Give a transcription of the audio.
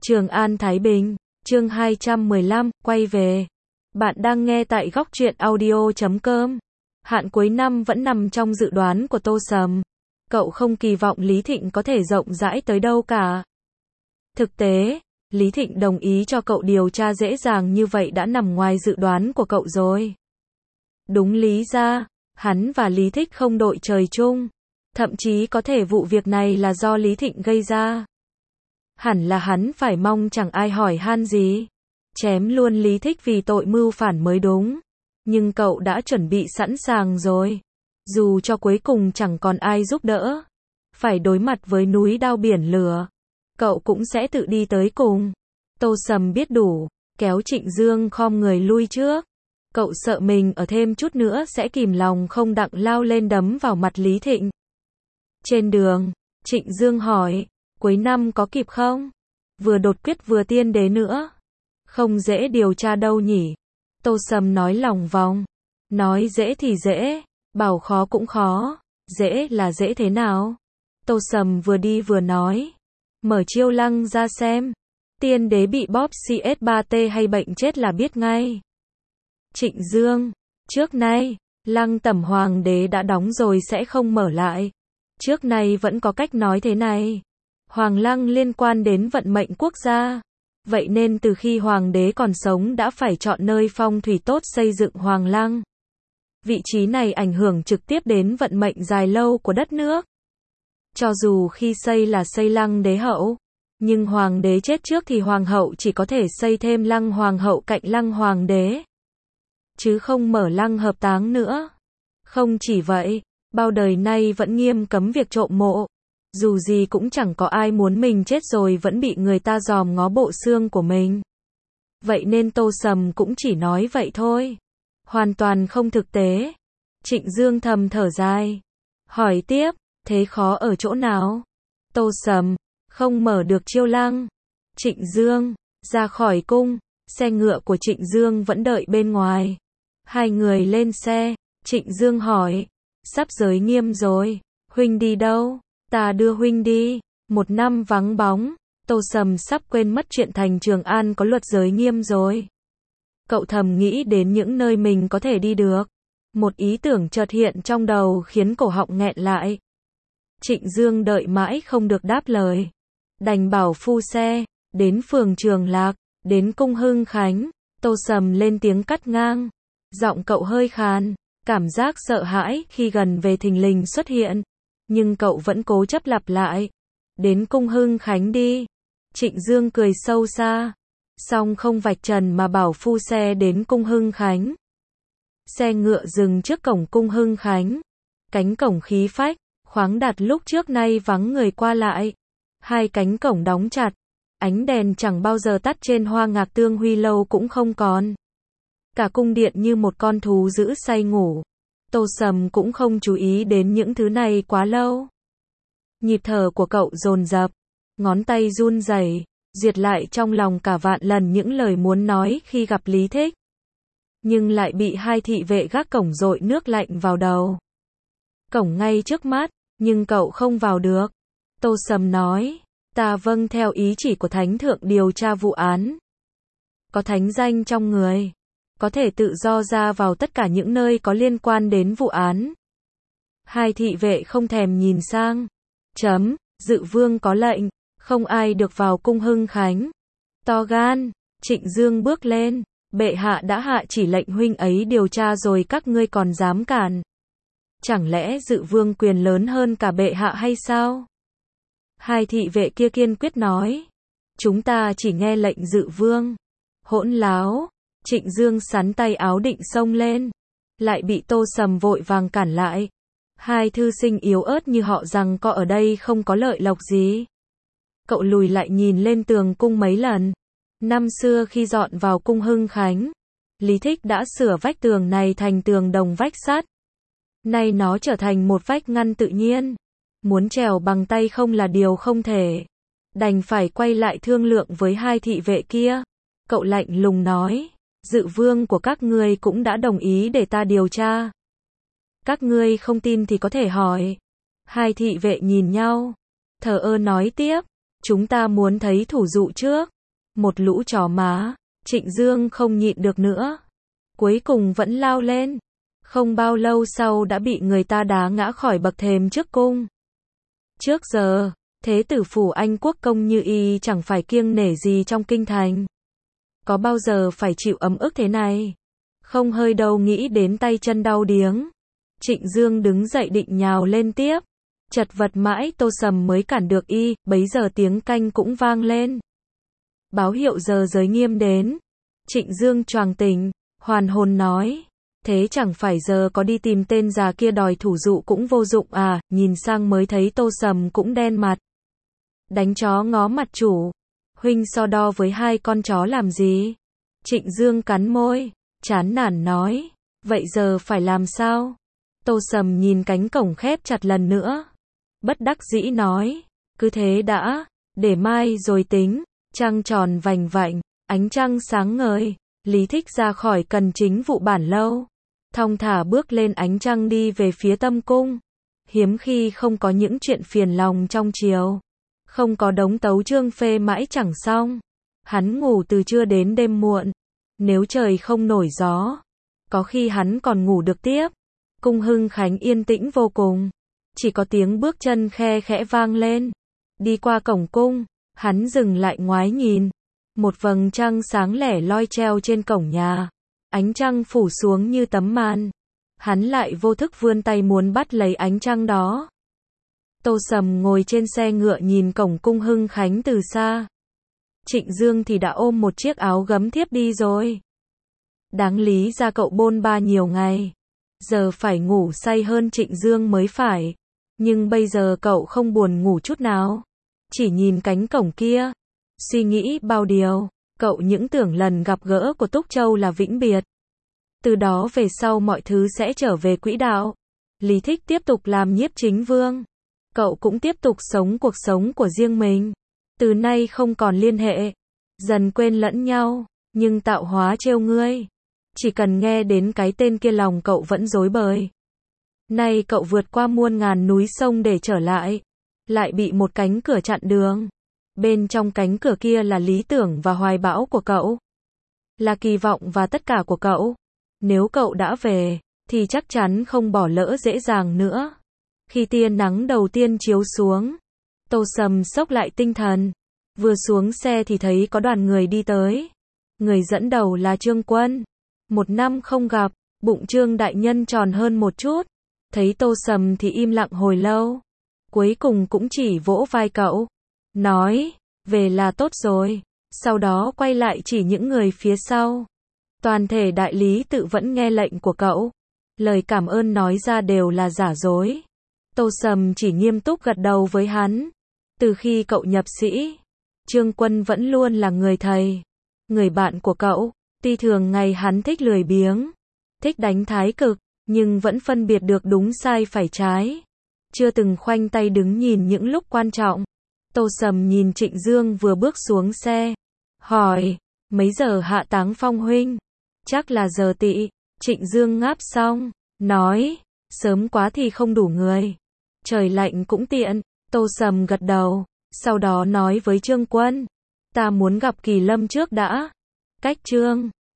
Trường An Thái Bình, chương 215, quay về. Bạn đang nghe tại góc truyện audio.com. Hạn cuối năm vẫn nằm trong dự đoán của Tô Sầm. Cậu không kỳ vọng Lý Thịnh có thể rộng rãi tới đâu cả. Thực tế, Lý Thịnh đồng ý cho cậu điều tra dễ dàng như vậy đã nằm ngoài dự đoán của cậu rồi. Đúng lý ra, hắn và Lý Thích không đội trời chung. Thậm chí có thể vụ việc này là do Lý Thịnh gây ra. Hẳn là hắn phải mong chẳng ai hỏi han gì. Chém luôn Lý Thích vì tội mưu phản mới đúng. Nhưng cậu đã chuẩn bị sẵn sàng rồi. Dù cho cuối cùng chẳng còn ai giúp đỡ. Phải đối mặt với núi đao biển lửa. Cậu cũng sẽ tự đi tới cùng. Tô Sầm biết đủ. Kéo Trịnh Dương khom người lui trước. Cậu sợ mình ở thêm chút nữa sẽ kìm lòng không đặng lao lên đấm vào mặt Lý Thịnh. Trên đường, Trịnh Dương hỏi. Cuối năm có kịp không? Vừa đột quyết vừa tiên đế nữa. Không dễ điều tra đâu nhỉ? Tô Sầm nói lòng vòng. Nói dễ thì dễ, bảo khó cũng khó. Dễ là dễ thế nào? Tô Sầm vừa đi vừa nói. Mở chiêu lăng ra xem. Tiên đế bị bóp CS3T hay bệnh chết là biết ngay. Trịnh Dương. Trước nay, lăng tẩm hoàng đế đã đóng rồi sẽ không mở lại. Trước nay vẫn có cách nói thế này. Hoàng lăng liên quan đến vận mệnh quốc gia. Vậy nên từ khi hoàng đế còn sống đã phải chọn nơi phong thủy tốt xây dựng hoàng lăng. Vị trí này ảnh hưởng trực tiếp đến vận mệnh dài lâu của đất nước. Cho dù khi xây là xây lăng đế hậu, nhưng hoàng đế chết trước thì hoàng hậu chỉ có thể xây thêm lăng hoàng hậu cạnh lăng hoàng đế. Chứ không mở lăng hợp táng nữa. Không chỉ vậy, bao đời nay vẫn nghiêm cấm việc trộm mộ. Dù gì cũng chẳng có ai muốn mình chết rồi vẫn bị người ta dòm ngó bộ xương của mình. Vậy nên Tô Sầm cũng chỉ nói vậy thôi. Hoàn toàn không thực tế. Trịnh Dương thầm thở dài. Hỏi tiếp, thế khó ở chỗ nào? Tô Sầm, không mở được chiêu lăng. Trịnh Dương, ra khỏi cung, xe ngựa của Trịnh Dương vẫn đợi bên ngoài. Hai người lên xe, Trịnh Dương hỏi, sắp giới nghiêm rồi, huynh đi đâu? Ta đưa huynh đi. Một năm vắng bóng, Tô Sầm sắp quên mất chuyện thành Trường An có luật giới nghiêm rồi. Cậu thầm nghĩ đến những nơi mình có thể đi được. Một ý tưởng chợt hiện trong đầu khiến cổ họng nghẹn lại. Trịnh Dương đợi mãi không được đáp lời. Đành bảo phu xe, đến phường Trường Lạc, đến cung Hưng Khánh. Tô Sầm lên tiếng cắt ngang. Giọng cậu hơi khàn, cảm giác sợ hãi khi gần về thình lình xuất hiện. Nhưng cậu vẫn cố chấp lặp lại. Đến cung Hưng Khánh đi. Trịnh Dương cười sâu xa. Xong không vạch trần mà bảo phu xe đến cung Hưng Khánh. Xe ngựa dừng trước cổng cung Hưng Khánh. Cánh cổng khí phách, khoáng đạt lúc trước nay vắng người qua lại. Hai cánh cổng đóng chặt. Ánh đèn chẳng bao giờ tắt trên Hoa Ngạc Tương Huy lâu cũng không còn. Cả cung điện như một con thú dữ say ngủ. Tô Sầm cũng không chú ý đến những thứ này quá lâu. Nhịp thở của cậu dồn dập, ngón tay run rẩy, duyệt lại trong lòng cả vạn lần những lời muốn nói khi gặp Lý Thích. Nhưng lại bị hai thị vệ gác cổng dội nước lạnh vào đầu. Cổng ngay trước mắt, nhưng cậu không vào được. Tô Sầm nói, ta vâng theo ý chỉ của Thánh Thượng điều tra vụ án. Có thánh danh trong người. Có thể tự do ra vào tất cả những nơi có liên quan đến vụ án. Hai thị vệ không thèm nhìn sang. Dự vương có lệnh, không ai được vào cung Hưng Khánh. To gan, Trịnh Dương bước lên. Bệ hạ đã hạ chỉ lệnh huynh ấy điều tra rồi các ngươi còn dám cản. Chẳng lẽ dự vương quyền lớn hơn cả bệ hạ hay sao? Hai thị vệ kia kiên quyết nói. Chúng ta chỉ nghe lệnh dự vương. Hỗn láo. Trịnh Dương sắn tay áo định xông lên. Lại bị Tô Sầm vội vàng cản lại. Hai thư sinh yếu ớt như họ rằng có ở đây không có lợi lộc gì. Cậu lùi lại nhìn lên tường cung mấy lần. Năm xưa khi dọn vào cung Hưng Khánh, Lý Thích đã sửa vách tường này thành tường đồng vách sắt. Nay nó trở thành một vách ngăn tự nhiên. Muốn trèo bằng tay không là điều không thể. Đành phải quay lại thương lượng với hai thị vệ kia. Cậu lạnh lùng nói. Dự vương của các ngươi cũng đã đồng ý để ta điều tra. Các ngươi không tin thì có thể hỏi. Hai thị vệ nhìn nhau. Thờ ơ nói tiếp. Chúng ta muốn thấy thủ dụ trước. Một lũ chó má, Trịnh Dương không nhịn được nữa. Cuối cùng vẫn lao lên. Không bao lâu sau đã bị người ta đá ngã khỏi bậc thềm trước cung. Trước giờ, thế tử phủ Anh quốc công như y chẳng phải kiêng nể gì trong kinh thành. Có bao giờ phải chịu ấm ức thế này. Không hơi đâu nghĩ đến tay chân đau điếng. Trịnh Dương đứng dậy định nhào lên tiếp. Chật vật mãi Tô Sầm mới cản được y, bấy giờ tiếng canh cũng vang lên. Báo hiệu giờ giới nghiêm đến. Trịnh Dương choàng tỉnh, hoàn hồn nói. Thế chẳng phải giờ có đi tìm tên già kia đòi thủ dụ cũng vô dụng à, nhìn sang mới thấy Tô Sầm cũng đen mặt. Đánh chó ngó mặt chủ. Huynh so đo với hai con chó làm gì? Trịnh Dương cắn môi, chán nản nói. Vậy giờ phải làm sao? Tô Sầm nhìn cánh cổng khép chặt lần nữa. Bất đắc dĩ nói. Cứ thế đã, để mai rồi tính. Trăng tròn vành vạnh, ánh trăng sáng ngời. Lý Thích ra khỏi cần chính vụ bản lâu. Thong thả bước lên ánh trăng đi về phía Tâm cung. Hiếm khi không có những chuyện phiền lòng trong chiều. Không có đống tấu chương phê mãi chẳng xong. Hắn ngủ từ trưa đến đêm muộn. Nếu trời không nổi gió, có khi hắn còn ngủ được tiếp. Cung Hưng Khánh yên tĩnh vô cùng. Chỉ có tiếng bước chân khe khẽ vang lên. Đi qua cổng cung, hắn dừng lại ngoái nhìn. Một vầng trăng sáng lẻ loi treo trên cổng nhà. Ánh trăng phủ xuống như tấm màn. Hắn lại vô thức vươn tay muốn bắt lấy ánh trăng đó. Tô Sầm ngồi trên xe ngựa nhìn cổng cung Hưng Khánh từ xa. Trịnh Dương thì đã ôm một chiếc áo gấm thiếp đi rồi. Đáng lý ra cậu bôn ba nhiều ngày. Giờ phải ngủ say hơn Trịnh Dương mới phải. Nhưng bây giờ cậu không buồn ngủ chút nào. Chỉ nhìn cánh cổng kia. Suy nghĩ bao điều. Cậu những tưởng lần gặp gỡ của Túc Châu là vĩnh biệt. Từ đó về sau mọi thứ sẽ trở về quỹ đạo. Lý Thích tiếp tục làm nhiếp chính vương. Cậu cũng tiếp tục sống cuộc sống của riêng mình. Từ nay không còn liên hệ. Dần quên lẫn nhau. Nhưng tạo hóa trêu ngươi. Chỉ cần nghe đến cái tên kia lòng cậu vẫn rối bời. Nay cậu vượt qua muôn ngàn núi sông để trở lại. Lại bị một cánh cửa chặn đường. Bên trong cánh cửa kia là lý tưởng và hoài bão của cậu. Là kỳ vọng và tất cả của cậu. Nếu cậu đã về, thì chắc chắn không bỏ lỡ dễ dàng nữa. Khi tia nắng đầu tiên chiếu xuống, Tô Sầm xốc lại tinh thần. Vừa xuống xe thì thấy có đoàn người đi tới. Người dẫn đầu là Trương Quân. Một năm không gặp, bụng Trương đại nhân tròn hơn một chút. Thấy Tô Sầm thì im lặng hồi lâu. Cuối cùng cũng chỉ vỗ vai cậu. Nói, về là tốt rồi. Sau đó quay lại chỉ những người phía sau. Toàn thể đại lý tự vẫn nghe lệnh của cậu. Lời cảm ơn nói ra đều là giả dối. Tô Sầm chỉ nghiêm túc gật đầu với hắn. Từ khi cậu nhập sĩ, Trương Quân vẫn luôn là người thầy, người bạn của cậu. Tuy thường ngày hắn thích lười biếng, thích đánh thái cực, nhưng vẫn phân biệt được đúng sai phải trái. Chưa từng khoanh tay đứng nhìn những lúc quan trọng. Tô Sầm nhìn Trịnh Dương vừa bước xuống xe. Hỏi, mấy giờ hạ táng Phong huynh? Chắc là giờ tỵ. Trịnh Dương ngáp xong, nói, sớm quá thì không đủ người. Trời lạnh cũng tiện. Tô Sầm gật đầu, sau đó nói với Trương Quân. Ta muốn gặp Kỳ Lâm trước đã. Cách Trương